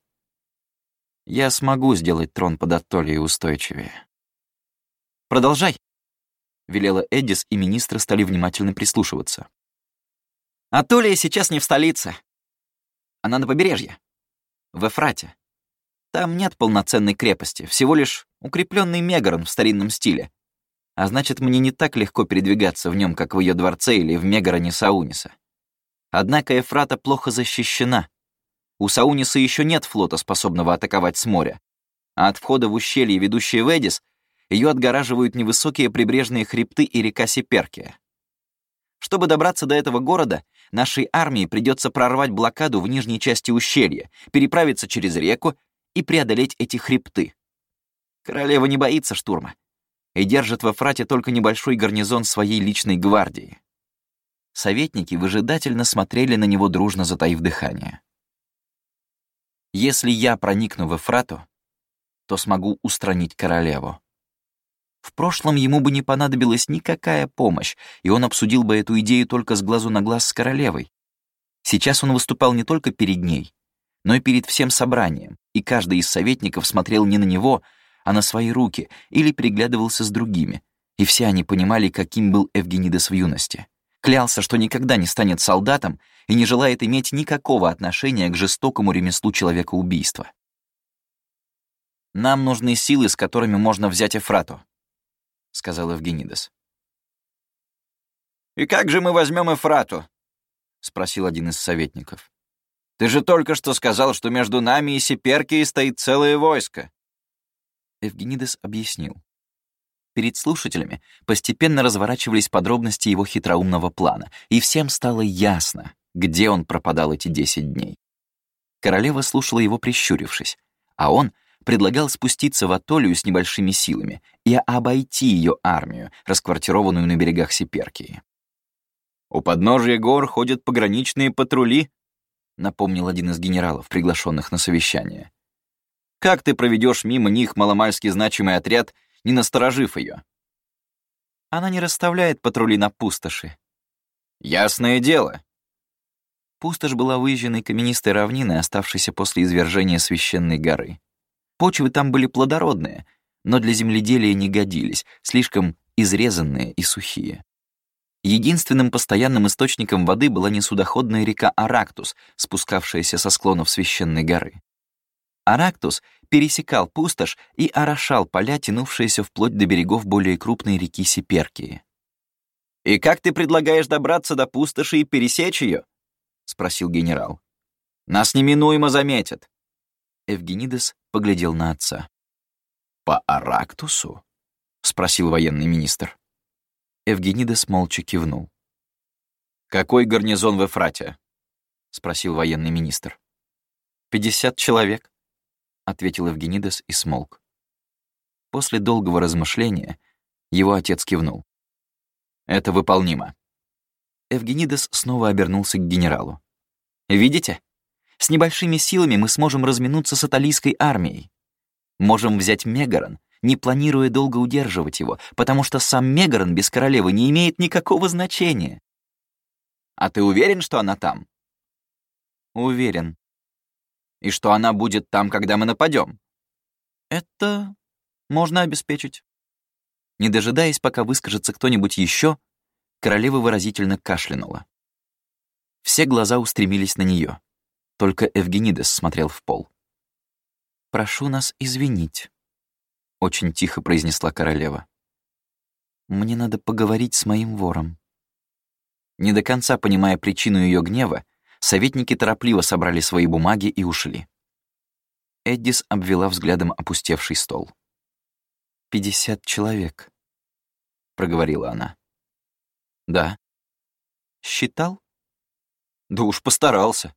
Speaker 1: «я смогу сделать трон под Атолией устойчивее». «Продолжай», — велела Эдис, и министры стали внимательно прислушиваться. «Атолия сейчас не в столице. Она на побережье, в Эфрате. Там нет полноценной крепости, всего лишь укрепленный мегарон в старинном стиле. А значит, мне не так легко передвигаться в нем, как в ее дворце или в мегароне Сауниса. Однако Эфрата плохо защищена. У Сауниса еще нет флота, способного атаковать с моря, а от входа в ущелье, ведущее в Эдис, ее отгораживают невысокие прибрежные хребты и река Сиперкия. Чтобы добраться до этого города, нашей армии придется прорвать блокаду в нижней части ущелья, переправиться через реку и преодолеть эти хребты. Королева не боится штурма и держит во Эфрате только небольшой гарнизон своей личной гвардии. Советники выжидательно смотрели на него, дружно затаив дыхание. «Если я проникну в Эфрату, то смогу устранить королеву. В прошлом ему бы не понадобилась никакая помощь, и он обсудил бы эту идею только с глазу на глаз с королевой. Сейчас он выступал не только перед ней, но и перед всем собранием, и каждый из советников смотрел не на него, а на свои руки или переглядывался с другими, и все они понимали, каким был Эвгенидес в юности. Клялся, что никогда не станет солдатом и не желает иметь никакого отношения к жестокому ремеслу человекоубийства. «Нам нужны силы, с которыми можно взять Эфрату», — сказал Эвгенидес. «И как же мы возьмем Эфрату?» — спросил один из советников. «Ты же только что сказал, что между нами и Сиперкией стоит целое войско». Эвгенидес объяснил. Перед слушателями постепенно разворачивались подробности его хитроумного плана, и всем стало ясно, где он пропадал эти десять дней. Королева слушала его, прищурившись, а он предлагал спуститься в Атолию с небольшими силами и обойти ее армию, расквартированную на берегах Сиперкии. «У подножия гор ходят пограничные патрули», — напомнил один из генералов, приглашенных на совещание. «Как ты проведешь мимо них маломальски значимый отряд, не насторожив ее?» «Она не расставляет патрули на пустоши». «Ясное дело». Пустошь была выжженной каменистой равниной, оставшейся после извержения священной горы. Почвы там были плодородные, но для земледелия не годились, слишком изрезанные и сухие. Единственным постоянным источником воды была несудоходная река Арактус, спускавшаяся со склонов священной горы. Арактус пересекал пустошь и орошал поля, тянувшиеся вплоть до берегов более крупной реки Сиперкии. «И как ты предлагаешь добраться до пустоши и пересечь ее?» — спросил генерал. «Нас неминуемо заметят». Эвгенидес поглядел на отца.
Speaker 2: «По Арактусу?» — спросил военный министр.
Speaker 1: Эвгенидес молча кивнул.
Speaker 2: «Какой гарнизон в Эфрате?»
Speaker 1: — спросил военный министр. «Пятьдесят человек», — ответил Эвгенидес и смолк. После долгого размышления его отец кивнул.
Speaker 2: «Это выполнимо».
Speaker 1: Эвгенидес снова обернулся к генералу. «Видите? С небольшими силами мы сможем разминуться с аталийской армией. Можем взять Мегарон, не планируя долго удерживать его, потому что сам Мегарон без королевы не имеет никакого значения».
Speaker 2: «А ты уверен, что она там?»
Speaker 1: «Уверен».
Speaker 2: «И что она будет там, когда мы нападем?»
Speaker 1: «Это можно обеспечить». Не дожидаясь, пока выскажется кто-нибудь еще, королева выразительно кашлянула. Все глаза устремились на нее. Только Эвгенидес смотрел в пол. «Прошу нас извинить», — очень тихо произнесла королева. «Мне надо поговорить с моим вором». Не до конца понимая причину ее гнева, советники торопливо собрали свои бумаги и ушли. Эддис обвела взглядом опустевший стол. «Пятьдесят человек», — проговорила она. «Да». «Считал?»
Speaker 2: «Да уж постарался».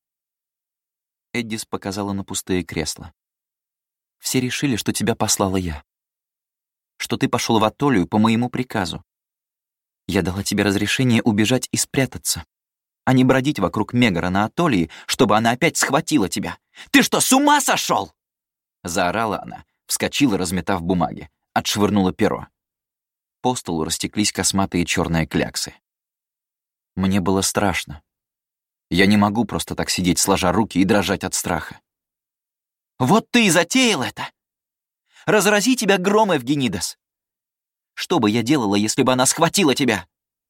Speaker 1: Эддис показала на пустые кресла. «Все решили, что тебя послала я. Что ты пошел в Атолию по моему приказу. Я дала тебе разрешение убежать и спрятаться, а не бродить вокруг Мегара на Атолии, чтобы она опять схватила тебя. Ты что, с ума сошел?» Заорала она, вскочила, разметав бумаги, отшвырнула перо. По столу растеклись косматые черные кляксы. Мне было страшно. Я не могу просто так сидеть, сложа руки и дрожать от страха. «Вот ты и затеял это! Разрази тебя гром, Эвгенидес! Что бы я делала, если бы она схватила тебя?»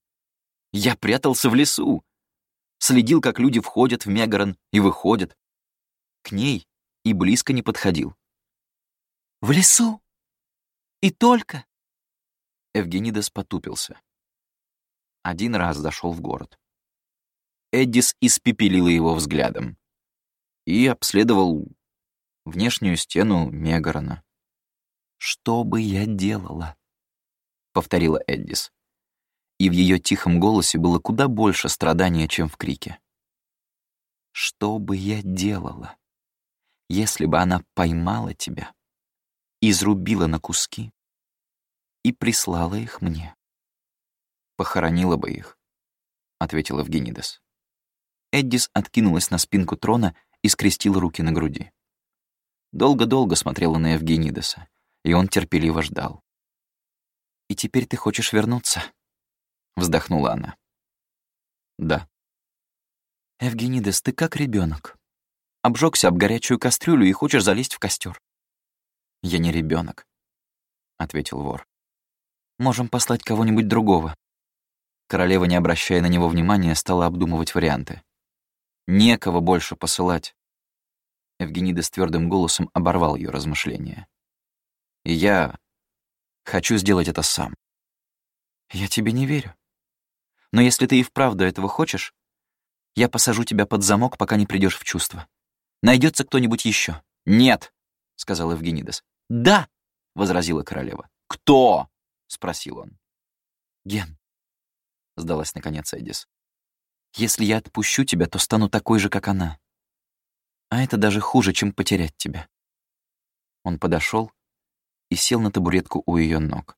Speaker 1: Я прятался в лесу, следил, как люди входят в Мегарон и выходят. К ней и близко не подходил. «В лесу? И только?» Эвгенидес потупился. Один раз зашел в город. Эддис испепелила его взглядом и обследовал внешнюю стену Мегарона. «Что бы я делала?» — повторила Эддис. И в ее тихом голосе было куда больше страдания, чем в крике. «Что бы я делала, если бы она поймала тебя, изрубила на куски и прислала их мне?» «Похоронила бы их», — ответил Эвгенидес. Эддис откинулась на спинку трона и скрестила руки на груди. Долго-долго смотрела на Эвгенидеса, и он терпеливо ждал. «И теперь ты хочешь вернуться?» — вздохнула она. «Да». «Эвгенидес, ты как ребенок. Обжегся об горячую кастрюлю и хочешь залезть в костер. «Я не ребенок, ответил вор. «Можем послать кого-нибудь другого». Королева, не обращая на него внимания, стала обдумывать варианты. «Некого больше посылать». Эвгенидес твердым голосом оборвал ее размышления. «И я хочу сделать это сам». «Я тебе не верю. Но если ты и вправду этого хочешь, я посажу тебя под замок, пока не придешь в чувство. Найдется кто-нибудь еще. «Нет», — сказал Эвгенидес. «Да», — возразила королева. «Кто?» — спросил он. «Ген», — сдалась наконец Эддис. «Если я отпущу тебя, то стану такой же, как она. А это даже хуже, чем потерять тебя». Он подошел и сел на табуретку у ее ног.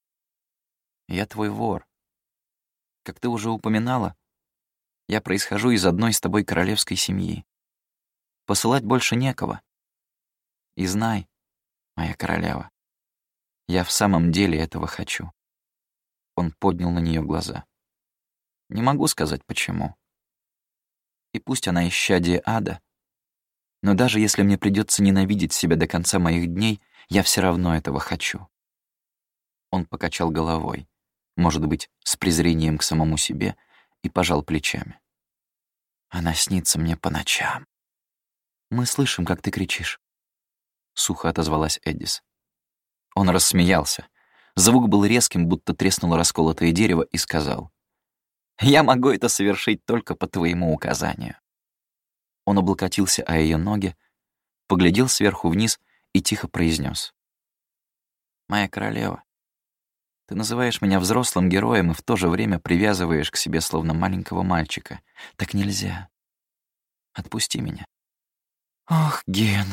Speaker 1: «Я твой вор. Как ты уже упоминала, я происхожу из одной с тобой королевской семьи. Посылать больше некого. И знай, моя королева, я в самом деле этого хочу». Он поднял на нее глаза. «Не могу сказать, почему. И пусть она исчадие ада, но даже если мне придется ненавидеть себя до конца моих дней, я все равно этого хочу». Он покачал головой, может быть, с презрением к самому себе, и пожал плечами. «Она снится мне по ночам». «Мы слышим, как ты кричишь», — сухо отозвалась Эддис. Он рассмеялся. Звук был резким, будто треснуло расколотое дерево, и сказал: «Я могу это совершить только по твоему указанию». Он облокотился о ее ноги, поглядел сверху вниз и тихо произнес: «Моя королева, ты называешь меня взрослым героем и в то же время привязываешь к себе словно маленького мальчика. Так нельзя. Отпусти меня». «Ох, Ген,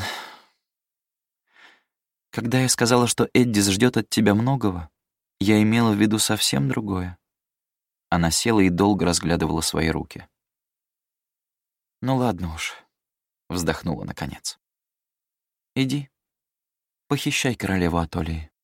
Speaker 1: когда я сказала, что Эддис ждет от тебя многого, я имела в виду совсем другое». Она села и долго разглядывала свои руки. «Ну ладно уж», — вздохнула наконец. «Иди, похищай королеву Атолии».